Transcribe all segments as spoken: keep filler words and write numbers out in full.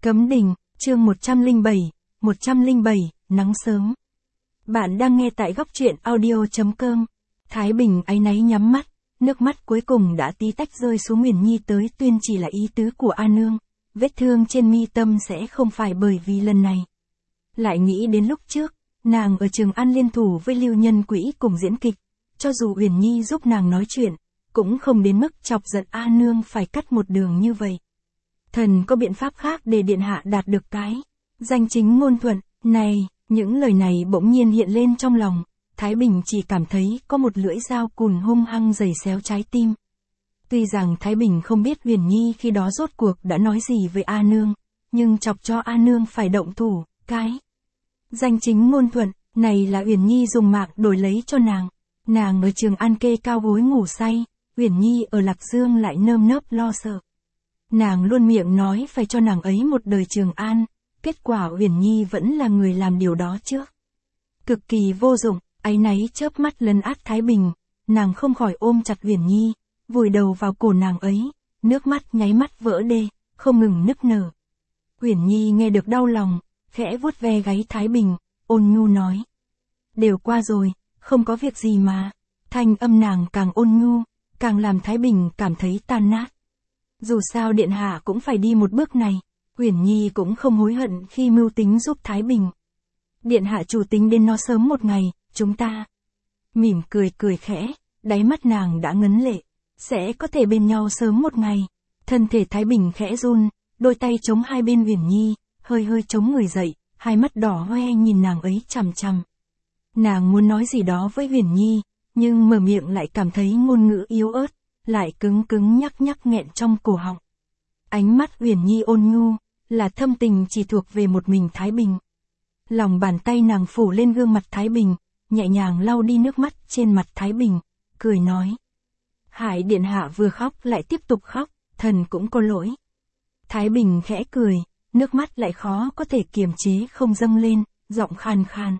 Cấm đình, chương một trăm lẻ bảy, một trăm lẻ bảy, nắng sớm. Bạn đang nghe tại góc truyện audio chấm com. Thái Bình áy náy nhắm mắt, nước mắt cuối cùng đã tí tách rơi xuống Uyển Nhi tới tuyên chỉ là ý tứ của A Nương, vết thương trên mi tâm sẽ không phải bởi vì lần này. Lại nghĩ đến lúc trước, nàng ở Trường An liên thủ với Lưu Nhân Quỹ cùng diễn kịch, cho dù Uyển Nhi giúp nàng nói chuyện, cũng không đến mức chọc giận A Nương phải cắt một đường như vậy. Thần có biện pháp khác để điện hạ đạt được cái danh chính ngôn thuận này, những lời này bỗng nhiên hiện lên trong lòng, Thái Bình chỉ cảm thấy có một lưỡi dao cùn hung hăng giày xéo trái tim. Tuy rằng Thái Bình không biết Uyển Nhi khi đó rốt cuộc đã nói gì với A Nương, nhưng chọc cho A Nương phải động thủ, cái danh chính ngôn thuận này là Uyển Nhi dùng mạng đổi lấy cho nàng. Nàng ở Trường An kê cao gối ngủ say, Uyển Nhi ở Lạc Dương lại nơm nớp lo sợ. Nàng luôn miệng nói phải cho nàng ấy một đời Trường An, kết quả Uyển Nhi vẫn là người làm điều đó trước. Cực kỳ vô dụng, áy náy chớp mắt lấn át Thái Bình, nàng không khỏi ôm chặt Uyển Nhi, vùi đầu vào cổ nàng ấy, nước mắt nháy mắt vỡ đê, không ngừng nức nở. Uyển Nhi nghe được đau lòng, khẽ vuốt ve gáy Thái Bình, ôn nhu nói. Đều qua rồi, không có việc gì mà. Thanh âm nàng càng ôn nhu, càng làm Thái Bình cảm thấy tan nát. Dù sao điện hạ cũng phải đi một bước này, Uyển Nhi cũng không hối hận khi mưu tính giúp Thái Bình. Điện hạ chủ tính đến nó sớm một ngày, chúng ta mỉm cười cười khẽ, đáy mắt nàng đã ngấn lệ, sẽ có thể bên nhau sớm một ngày. Thân thể Thái Bình khẽ run, đôi tay chống hai bên Uyển Nhi, hơi hơi chống người dậy, hai mắt đỏ hoe nhìn nàng ấy chằm chằm. Nàng muốn nói gì đó với Uyển Nhi, nhưng mở miệng lại cảm thấy ngôn ngữ yếu ớt, lại cứng cứng nhắc nhắc nghẹn trong cổ họng. Ánh mắt Uyển Nhi ôn nhu, là thâm tình chỉ thuộc về một mình Thái Bình. Lòng bàn tay nàng phủ lên gương mặt Thái Bình, nhẹ nhàng lau đi nước mắt trên mặt Thái Bình, cười nói. Hải điện hạ vừa khóc lại tiếp tục khóc, thần cũng có lỗi. Thái Bình khẽ cười, nước mắt lại khó có thể kiềm chế không dâng lên, giọng khan khan.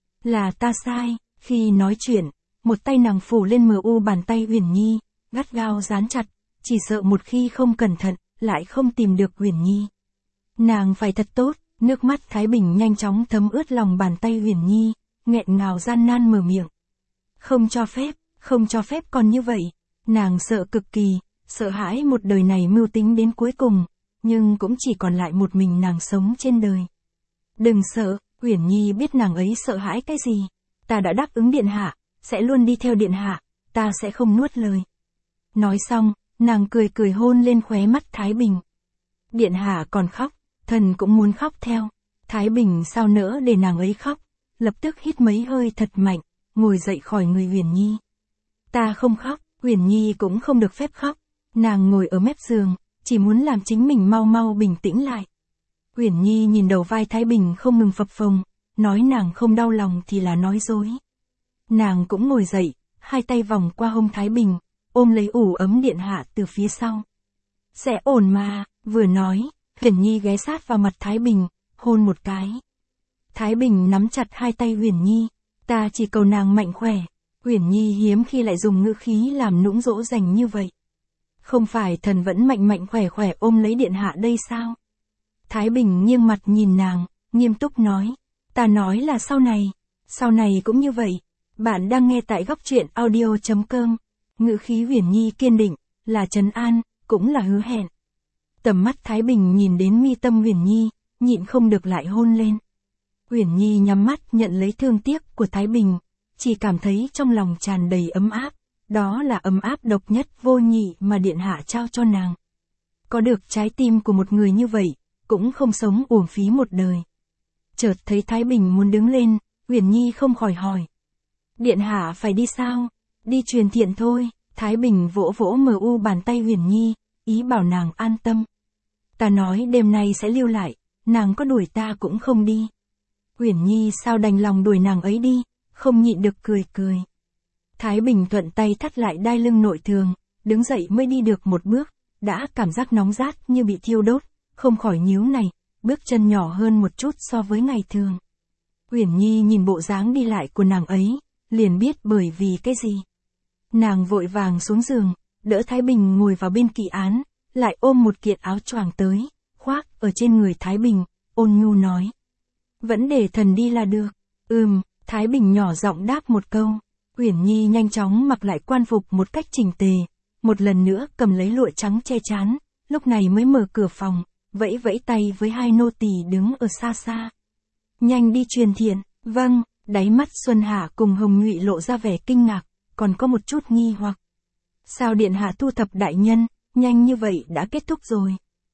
Là ta sai, khi nói chuyện, một tay nàng phủ lên mờ u bàn tay Uyển Nhi, gắt gao dán chặt, chỉ sợ một khi không cẩn thận, lại không tìm được Uyển Nhi. Nàng phải thật tốt, nước mắt Thái Bình nhanh chóng thấm ướt lòng bàn tay Uyển Nhi, nghẹn ngào gian nan mở miệng. Không cho phép, không cho phép còn như vậy. Nàng sợ cực kỳ, sợ hãi một đời này mưu tính đến cuối cùng, nhưng cũng chỉ còn lại một mình nàng sống trên đời. Đừng sợ, Uyển Nhi biết nàng ấy sợ hãi cái gì. Ta đã đáp ứng điện hạ, sẽ luôn đi theo điện hạ, ta sẽ không nuốt lời. Nói xong, nàng cười cười hôn lên khóe mắt Thái Bình. Điện hạ còn khóc, thần cũng muốn khóc theo. Thái Bình sao nỡ để nàng ấy khóc, lập tức hít mấy hơi thật mạnh, ngồi dậy khỏi người Uyển Nhi. Ta không khóc, Uyển Nhi cũng không được phép khóc. Nàng ngồi ở mép giường, chỉ muốn làm chính mình mau mau bình tĩnh lại. Uyển Nhi nhìn đầu vai Thái Bình không ngừng phập phồng, nói nàng không đau lòng thì là nói dối. Nàng cũng ngồi dậy, hai tay vòng qua hông Thái Bình, ôm lấy ủ ấm điện hạ từ phía sau. Sẽ ổn mà, vừa nói, Uyển Nhi ghé sát vào mặt Thái Bình, hôn một cái. Thái Bình nắm chặt hai tay Uyển Nhi, ta chỉ cầu nàng mạnh khỏe. Uyển Nhi hiếm khi lại dùng ngữ khí làm nũng dỗ dành như vậy. Không phải thần vẫn mạnh mạnh khỏe khỏe ôm lấy điện hạ đây sao? Thái Bình nghiêng mặt nhìn nàng, nghiêm túc nói. Ta nói là sau này, sau này cũng như vậy. Bạn đang nghe tại góc truyện audio chấm com. Ngữ khí Uyển Nhi kiên định, là trấn an, cũng là hứa hẹn. Tầm mắt Thái Bình nhìn đến mi tâm Uyển Nhi, nhịn không được lại hôn lên. Uyển Nhi nhắm mắt nhận lấy thương tiếc của Thái Bình, chỉ cảm thấy trong lòng tràn đầy ấm áp, đó là ấm áp độc nhất vô nhị mà điện hạ trao cho nàng. Có được trái tim của một người như vậy, cũng không sống uổng phí một đời. Chợt thấy Thái Bình muốn đứng lên, Uyển Nhi không khỏi hỏi. Điện hạ phải đi sao? Đi truyền thiện thôi. Thái Bình vỗ vỗ mờ u bàn tay Uyển Nhi, ý bảo nàng an tâm. Ta nói đêm nay sẽ lưu lại, nàng có đuổi ta cũng không đi. Uyển Nhi sao đành lòng đuổi nàng ấy đi, không nhịn được cười cười. Thái Bình thuận tay thắt lại đai lưng nội thường, đứng dậy mới đi được một bước, đã cảm giác nóng rát như bị thiêu đốt, không khỏi nhíu này, bước chân nhỏ hơn một chút so với ngày thường. Uyển Nhi nhìn bộ dáng đi lại của nàng ấy, liền biết bởi vì cái gì. Nàng vội vàng xuống giường, đỡ Thái Bình ngồi vào bên kỵ án, lại ôm một kiện áo choàng tới, khoác ở trên người Thái Bình, ôn nhu nói. Vẫn để thần đi là được. Ừm, Thái Bình nhỏ giọng đáp một câu. Uyển Nhi nhanh chóng mặc lại quan phục một cách chỉnh tề, một lần nữa cầm lấy lụa trắng che trán, lúc này mới mở cửa phòng, vẫy vẫy tay với hai nô tỳ đứng ở xa xa. Nhanh đi truyền thiện. Vâng. Đáy mắt Xuân Hạ cùng Hồng Nhụy lộ ra vẻ kinh ngạc, còn có một chút nghi hoặc. Sao điện hạ thu thập đại nhân, nhanh như vậy đã kết thúc rồi.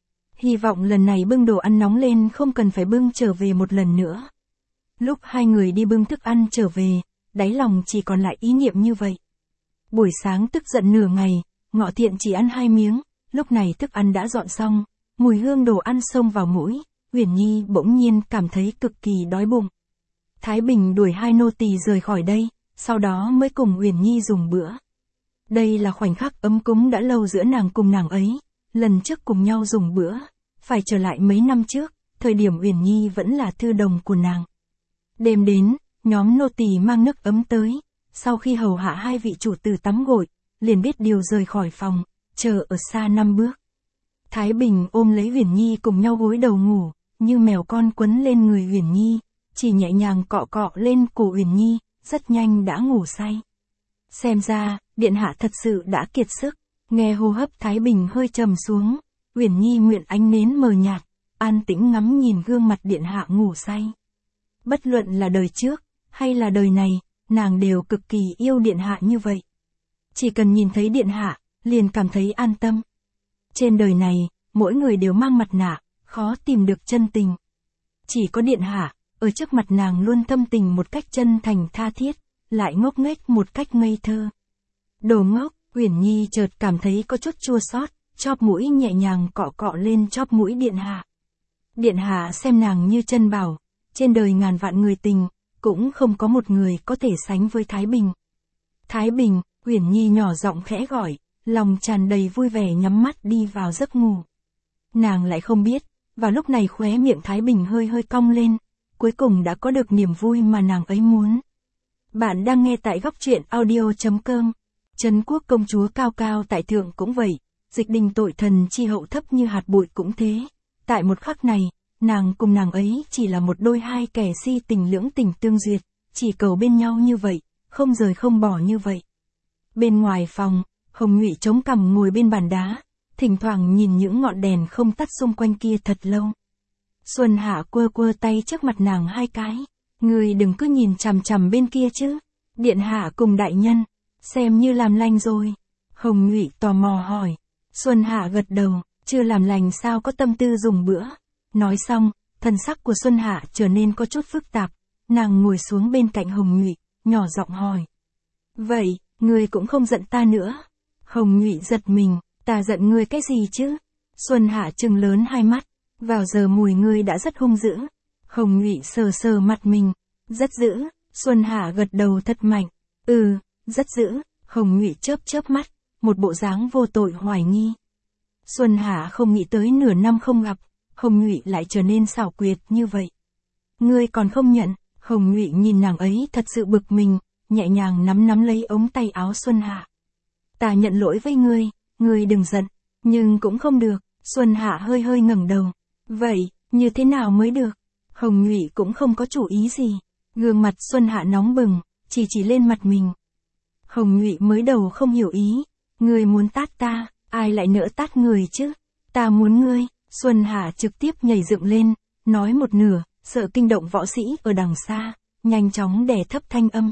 Hy vọng lần này bưng đồ ăn nóng lên không cần phải bưng trở về một lần nữa. Lúc hai người đi bưng thức ăn trở về, đáy lòng chỉ còn lại ý niệm như vậy. Buổi sáng tức giận nửa ngày, Ngọ Thiện chỉ ăn hai miếng, lúc này thức ăn đã dọn xong, mùi hương đồ ăn xông vào mũi, Uyển Nhi bỗng nhiên cảm thấy cực kỳ đói bụng. Thái Bình đuổi hai nô tỳ rời khỏi đây, sau đó mới cùng Uyển Nhi dùng bữa. Đây là khoảnh khắc ấm cúng đã lâu giữa nàng cùng nàng ấy, lần trước cùng nhau dùng bữa, phải trở lại mấy năm trước, thời điểm Uyển Nhi vẫn là thư đồng của nàng. Đêm đến, nhóm nô tỳ mang nước ấm tới, sau khi hầu hạ hai vị chủ tử tắm gội, liền biết điều rời khỏi phòng, chờ ở xa năm bước. Thái Bình ôm lấy Uyển Nhi cùng nhau gối đầu ngủ, như mèo con quấn lên người Uyển Nhi, chỉ nhẹ nhàng cọ cọ lên cổ Uyển Nhi, rất nhanh đã ngủ say. Xem ra, điện hạ thật sự đã kiệt sức, nghe hô hấp Thái Bình hơi trầm xuống, Uyển Nhi nguyện ánh nến mờ nhạt, an tĩnh ngắm nhìn gương mặt điện hạ ngủ say. Bất luận là đời trước, hay là đời này, nàng đều cực kỳ yêu điện hạ như vậy. Chỉ cần nhìn thấy điện hạ, liền cảm thấy an tâm. Trên đời này, mỗi người đều mang mặt nạ, khó tìm được chân tình. Chỉ có điện hạ, ở trước mặt nàng luôn thâm tình một cách chân thành tha thiết, lại ngốc nghếch một cách ngây thơ. Đồ ngốc, Uyển Nhi chợt cảm thấy có chút chua xót, chóp mũi nhẹ nhàng cọ cọ lên chóp mũi điện hạ. Điện hạ xem nàng như chân bảo, trên đời ngàn vạn người tình, cũng không có một người có thể sánh với Thái Bình. Thái Bình, Uyển Nhi nhỏ giọng khẽ gọi, lòng tràn đầy vui vẻ nhắm mắt đi vào giấc ngủ. Nàng lại không biết, vào lúc này khóe miệng Thái Bình hơi hơi cong lên, cuối cùng đã có được niềm vui mà nàng ấy muốn. Bạn đang nghe tại góc truyện audio chấm com. Trấn quốc công chúa cao cao tại thượng cũng vậy, dịch đình tội thần chi hậu thấp như hạt bụi cũng thế. Tại một khắc này, nàng cùng nàng ấy chỉ là một đôi hai kẻ si tình lưỡng tình tương duyệt, chỉ cầu bên nhau như vậy, không rời không bỏ như vậy. Bên ngoài phòng, Hồng Nhụy chống cằm ngồi bên bàn đá, thỉnh thoảng nhìn những ngọn đèn không tắt xung quanh kia thật lâu. Xuân Hạ quơ quơ tay trước mặt nàng hai cái, người đừng cứ nhìn chằm chằm bên kia chứ, điện hạ cùng đại nhân, xem như làm lành rồi. Hồng Nhụy tò mò hỏi, Xuân Hạ gật đầu, chưa làm lành sao có tâm tư dùng bữa. Nói xong, thần sắc của Xuân Hạ trở nên có chút phức tạp, nàng ngồi xuống bên cạnh Hồng Nhụy, nhỏ giọng hỏi. Vậy, ngươi cũng không giận ta nữa. Hồng Nhụy giật mình, ta giận ngươi cái gì chứ? Xuân Hạ trừng lớn hai mắt, vào giờ mùi ngươi đã rất hung dữ. Hồng Nhụy sờ sờ mặt mình, rất dữ. Xuân Hạ gật đầu thật mạnh, ừ, rất dữ. Hồng Nhụy chớp chớp mắt, một bộ dáng vô tội hoài nghi. Xuân Hạ không nghĩ tới nửa năm không gặp, Hồng Nhụy lại trở nên xảo quyệt như vậy. Ngươi còn không nhận? Hồng Nhụy nhìn nàng ấy thật sự bực mình, nhẹ nhàng nắm nắm lấy ống tay áo Xuân Hạ. Ta nhận lỗi với ngươi, ngươi đừng giận, nhưng cũng không được. Xuân Hạ hơi hơi ngẩng đầu. Vậy, như thế nào mới được? Hồng Nhụy cũng không có chủ ý gì. Gương mặt Xuân Hạ nóng bừng, chỉ chỉ lên mặt mình. Hồng Nhụy mới đầu không hiểu ý. Ngươi muốn tát ta, ai lại nỡ tát người chứ? Ta muốn ngươi. Xuân Hạ trực tiếp nhảy dựng lên, nói một nửa, sợ kinh động võ sĩ ở đằng xa, nhanh chóng đè thấp thanh âm.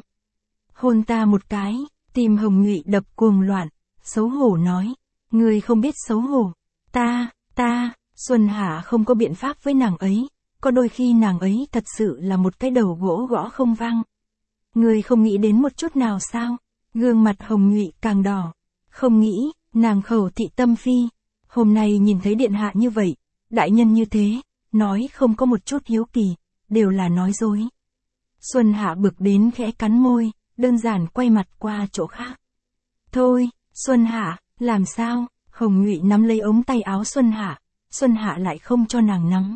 Hôn ta một cái, tim Hồng Nhụy đập cuồng loạn, xấu hổ nói. Ngươi không biết xấu hổ. Ta, ta, Xuân Hạ không có biện pháp với nàng ấy, có đôi khi nàng ấy thật sự là một cái đầu gỗ gõ không vang. Ngươi không nghĩ đến một chút nào sao? Gương mặt Hồng Nhụy càng đỏ. Không nghĩ, nàng khẩu thị tâm phi. Hôm nay nhìn thấy điện hạ như vậy, đại nhân như thế, nói không có một chút hiếu kỳ, đều là nói dối. Xuân Hạ bực đến khẽ cắn môi, đơn giản quay mặt qua chỗ khác. Thôi, Xuân Hạ, làm sao? Hồng Nhụy nắm lấy ống tay áo Xuân Hạ, Xuân Hạ lại không cho nàng nắm.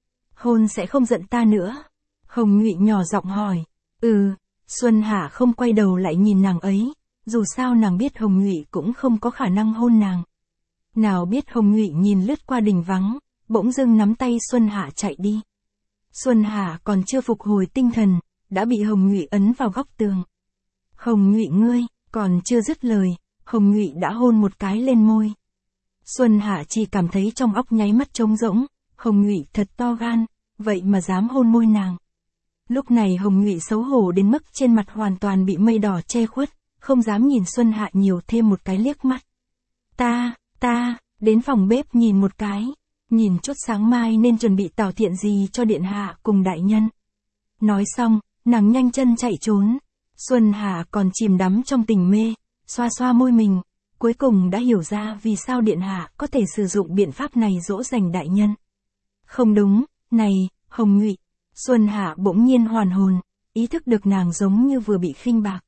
Hôn sẽ không giận ta nữa. Hồng Nhụy nhỏ giọng hỏi. Ừ, Xuân Hạ không quay đầu lại nhìn nàng ấy, dù sao nàng biết Hồng Nhụy cũng không có khả năng hôn nàng. Nào biết Hồng Nhụy nhìn lướt qua đình vắng, bỗng dưng nắm tay Xuân Hạ chạy đi. Xuân Hạ còn chưa phục hồi tinh thần, đã bị Hồng Nhụy ấn vào góc tường. Hồng Nhụy ngươi, còn chưa dứt lời, Hồng Nhụy đã hôn một cái lên môi. Xuân Hạ chỉ cảm thấy trong óc nháy mắt trống rỗng, Hồng Nhụy thật to gan, vậy mà dám hôn môi nàng. Lúc này Hồng Nhụy xấu hổ đến mức trên mặt hoàn toàn bị mây đỏ che khuất, không dám nhìn Xuân Hạ nhiều thêm một cái liếc mắt. Ta, ta, đến phòng bếp nhìn một cái, nhìn chút sáng mai nên chuẩn bị tảo thiện gì cho điện hạ cùng đại nhân. Nói xong, nàng nhanh chân chạy trốn. Xuân Hạ còn chìm đắm trong tình mê, xoa xoa môi mình, cuối cùng đã hiểu ra vì sao điện hạ có thể sử dụng biện pháp này dỗ dành đại nhân. Không đúng, này, Hồng Nhụy. Xuân Hạ bỗng nhiên hoàn hồn, ý thức được nàng giống như vừa bị khinh bạc.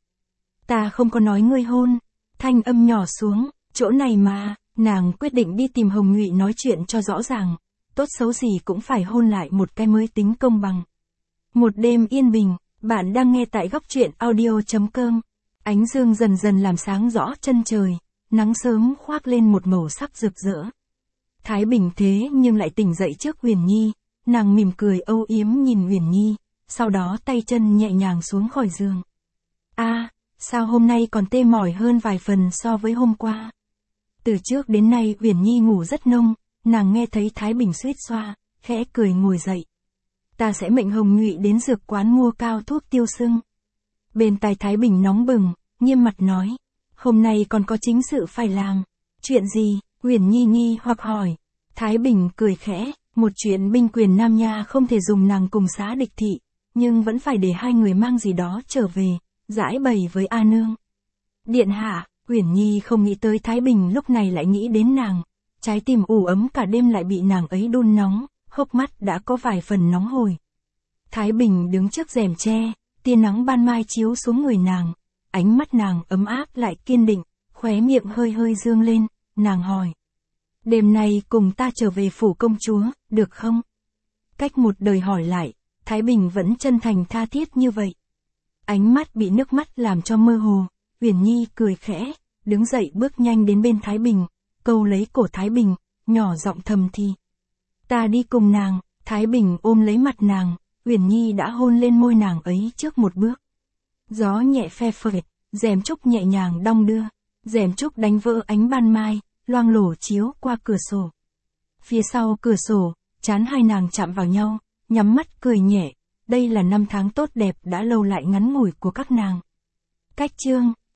Ta không có nói ngươi hôn, thanh âm nhỏ xuống, chỗ này mà, nàng quyết định đi tìm Hồng Nhụy nói chuyện cho rõ ràng, tốt xấu gì cũng phải hôn lại một cái mới tính công bằng. Một đêm yên bình, bạn đang nghe tại góc truyện audio chấm com. Ánh dương dần dần làm sáng rõ chân trời, nắng sớm khoác lên một màu sắc rực rỡ. Thái Bình thế nhưng lại tỉnh dậy trước Huyền Nhi, nàng mỉm cười âu yếm nhìn Huyền Nhi, sau đó tay chân nhẹ nhàng xuống khỏi giường. A, à, sao hôm nay còn tê mỏi hơn vài phần so với hôm qua? Từ trước đến nay Huyền Nhi ngủ rất nông, nàng nghe thấy Thái Bình suýt xoa, khẽ cười ngồi dậy. Ta sẽ mệnh Hồng Nhụy đến dược quán mua cao thuốc tiêu sưng. Bên tai Thái Bình nóng bừng, nghiêm mặt nói, hôm nay còn có chính sự phải làm. Chuyện gì? Huyền Nhi nghi hoặc hỏi. Thái Bình cười khẽ, một chuyện binh quyền Nam Nha không thể dùng nàng cùng xá địch thị, nhưng vẫn phải để hai người mang gì đó trở về, giải bày với A Nương. Điện hạ, Huyền Nhi không nghĩ tới Thái Bình lúc này lại nghĩ đến nàng, trái tim ủ ấm cả đêm lại bị nàng ấy đun nóng, hốc mắt đã có vài phần nóng hổi. Thái Bình đứng trước rèm tre, tia nắng ban mai chiếu xuống người nàng, ánh mắt nàng ấm áp lại kiên định, khóe miệng hơi hơi dương lên, nàng hỏi. Đêm nay cùng ta trở về phủ công chúa, được không? Cách một đời hỏi lại, Thái Bình vẫn chân thành tha thiết như vậy. Ánh mắt bị nước mắt làm cho mơ hồ, Huyền Nhi cười khẽ, đứng dậy bước nhanh đến bên Thái Bình, câu lấy cổ Thái Bình, nhỏ giọng thầm thì. Ta đi cùng nàng. Thái Bình ôm lấy mặt nàng, Huyền Nhi đã hôn lên môi nàng ấy trước một bước. Gió nhẹ phe phẩy, rèm trúc nhẹ nhàng đong đưa, rèm trúc đánh vỡ ánh ban mai, loang lổ chiếu qua cửa sổ. Phía sau cửa sổ, trán hai nàng chạm vào nhau, nhắm mắt cười nhẹ, đây là năm tháng tốt đẹp đã lâu lại ngắn ngủi của các nàng. Cách chương